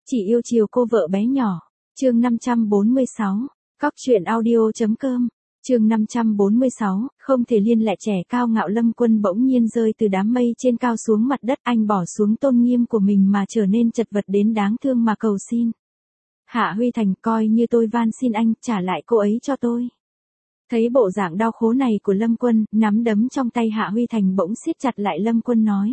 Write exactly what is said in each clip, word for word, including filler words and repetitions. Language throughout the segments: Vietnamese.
Chỉ yêu chiều cô vợ bé nhỏ. Chương năm trăm bốn mươi sáu. Cóc truyện audio.com. Chương năm trăm bốn mươi sáu, không thể liên lẹ trẻ cao ngạo Lâm Quân bỗng nhiên rơi từ đám mây trên cao xuống mặt đất, anh bỏ xuống tôn nghiêm của mình mà trở nên chật vật đến đáng thương mà cầu xin. Hạ Huy Thành, coi như tôi van xin anh, trả lại cô ấy cho tôi. Thấy bộ dạng đau khổ này của Lâm Quân, nắm đấm trong tay Hạ Huy Thành bỗng siết chặt lại. Lâm Quân nói.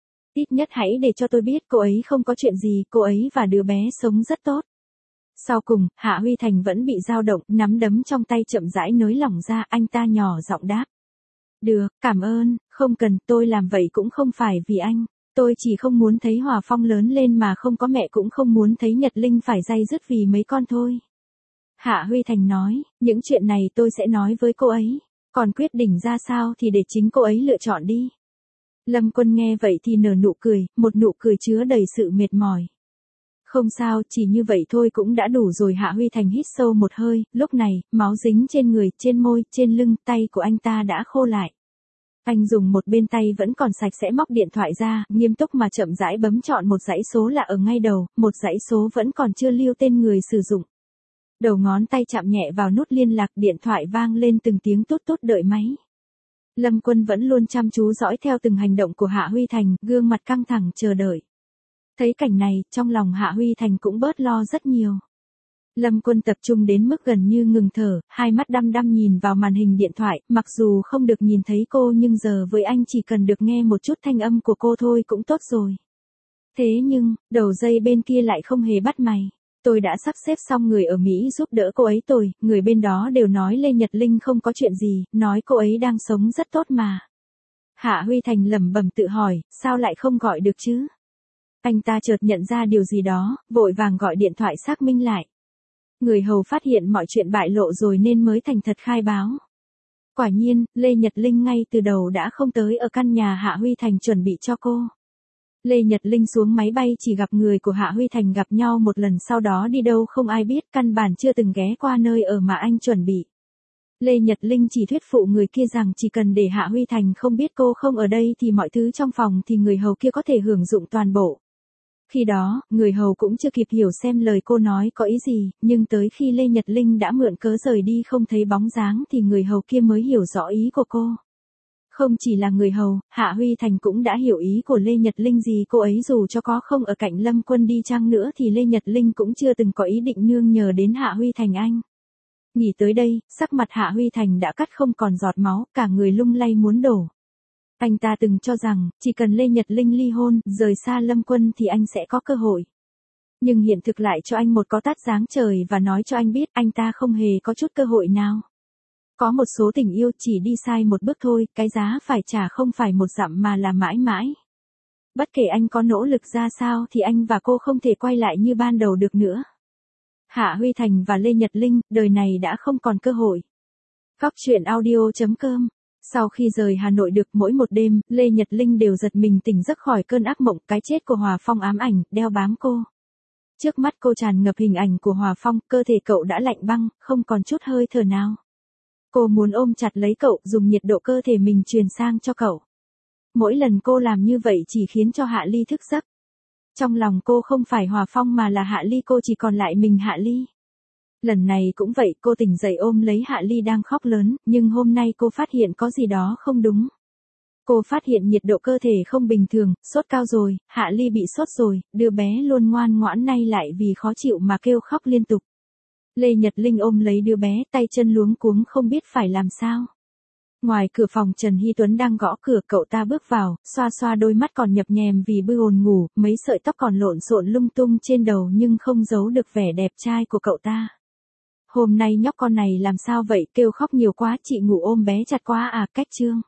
Ít nhất hãy để cho tôi biết cô ấy không có chuyện gì, cô ấy và đứa bé sống rất tốt. Sau cùng, Hạ Huy Thành vẫn bị dao động, nắm đấm trong tay chậm rãi nới lỏng ra, anh ta nhỏ giọng đáp. Được, cảm ơn, không cần, tôi làm vậy cũng không phải vì anh. Tôi chỉ không muốn thấy Hòa Phong lớn lên mà không có mẹ, cũng không muốn thấy Nhật Linh phải day dứt vì mấy con thôi. Hạ Huy Thành nói, những chuyện này tôi sẽ nói với cô ấy, còn quyết định ra sao thì để chính cô ấy lựa chọn đi. Lâm Quân nghe vậy thì nở nụ cười, một nụ cười chứa đầy sự mệt mỏi. Không sao, chỉ như vậy thôi cũng đã đủ rồi. Hạ Huy Thành hít sâu một hơi, lúc này, máu dính trên người, trên môi, trên lưng, tay của anh ta đã khô lại. Anh dùng một bên tay vẫn còn sạch sẽ móc điện thoại ra, nghiêm túc mà chậm rãi bấm chọn một dãy số lạ ở ngay đầu, một dãy số vẫn còn chưa lưu tên người sử dụng. Đầu ngón tay chạm nhẹ vào nút liên lạc, điện thoại vang lên từng tiếng tút tút đợi máy. Lâm Quân vẫn luôn chăm chú dõi theo từng hành động của Hạ Huy Thành, gương mặt căng thẳng chờ đợi. Thấy cảnh này, trong lòng Hạ Huy Thành cũng bớt lo rất nhiều. Lâm Quân tập trung đến mức gần như ngừng thở, hai mắt đăm đăm nhìn vào màn hình điện thoại, mặc dù không được nhìn thấy cô nhưng giờ với anh chỉ cần được nghe một chút thanh âm của cô thôi cũng tốt rồi. Thế nhưng, đầu dây bên kia lại không hề bắt mày. Tôi đã sắp xếp xong người ở Mỹ giúp đỡ cô ấy rồi, người bên đó đều nói Lê Nhật Linh không có chuyện gì, nói cô ấy đang sống rất tốt mà. Hạ Huy Thành lẩm bẩm tự hỏi, sao lại không gọi được chứ? Anh ta chợt nhận ra điều gì đó, vội vàng gọi điện thoại xác minh lại. Người hầu phát hiện mọi chuyện bại lộ rồi nên mới thành thật khai báo. Quả nhiên, Lê Nhật Linh ngay từ đầu đã không tới ở căn nhà Hạ Huy Thành chuẩn bị cho cô. Lê Nhật Linh xuống máy bay chỉ gặp người của Hạ Huy Thành gặp nhau một lần, sau đó đi đâu không ai biết, căn bản chưa từng ghé qua nơi ở mà anh chuẩn bị. Lê Nhật Linh chỉ thuyết phụ người kia rằng chỉ cần để Hạ Huy Thành không biết cô không ở đây thì mọi thứ trong phòng thì người hầu kia có thể hưởng dụng toàn bộ. Khi đó, người hầu cũng chưa kịp hiểu xem lời cô nói có ý gì, nhưng tới khi Lê Nhật Linh đã mượn cớ rời đi không thấy bóng dáng thì người hầu kia mới hiểu rõ ý của cô. Không chỉ là người hầu, Hạ Huy Thành cũng đã hiểu ý của Lê Nhật Linh gì cô ấy dù cho có không ở cạnh Lâm Quân đi chăng nữa thì Lê Nhật Linh cũng chưa từng có ý định nương nhờ đến Hạ Huy Thành anh. Nghĩ tới đây, sắc mặt Hạ Huy Thành đã cắt không còn giọt máu, cả người lung lay muốn đổ. Anh ta từng cho rằng, chỉ cần Lê Nhật Linh ly hôn, rời xa Lâm Quân thì anh sẽ có cơ hội. Nhưng hiện thực lại cho anh một có tát giáng trời và nói cho anh biết anh ta không hề có chút cơ hội nào. Có một số tình yêu chỉ đi sai một bước thôi, cái giá phải trả không phải một dặm mà là mãi mãi. Bất kể anh có nỗ lực ra sao thì anh và cô không thể quay lại như ban đầu được nữa. Hạ Huy Thành và Lê Nhật Linh, đời này đã không còn cơ hội. Cóc truyện audio.com. Sau khi rời Hà Nội được mỗi một đêm, Lê Nhật Linh đều giật mình tỉnh giấc khỏi cơn ác mộng, cái chết của Hòa Phong ám ảnh, đeo bám cô. Trước mắt cô tràn ngập hình ảnh của Hòa Phong, cơ thể cậu đã lạnh băng, không còn chút hơi thở nào. Cô muốn ôm chặt lấy cậu, dùng nhiệt độ cơ thể mình truyền sang cho cậu. Mỗi lần cô làm như vậy chỉ khiến cho Hạ Ly thức giấc. Trong lòng cô không phải Hòa Phong mà là Hạ Ly, cô chỉ còn lại mình Hạ Ly. Lần này cũng vậy, cô tỉnh dậy ôm lấy Hạ Ly đang khóc lớn, nhưng hôm nay cô phát hiện có gì đó không đúng. Cô phát hiện nhiệt độ cơ thể không bình thường, sốt cao rồi, Hạ Ly bị sốt rồi, đứa bé luôn ngoan ngoãn nay lại vì khó chịu mà kêu khóc liên tục. Lê Nhật Linh ôm lấy đứa bé, tay chân luống cuống không biết phải làm sao. Ngoài cửa phòng Trần Hy Tuấn đang gõ cửa, cậu ta bước vào, xoa xoa đôi mắt còn nhập nhèm vì bư ồn ngủ, mấy sợi tóc còn lộn xộn lung tung trên đầu nhưng không giấu được vẻ đẹp trai của cậu ta. Hôm nay nhóc con này làm sao vậy, kêu khóc nhiều quá, chị ngủ ôm bé chặt quá à, cách trương.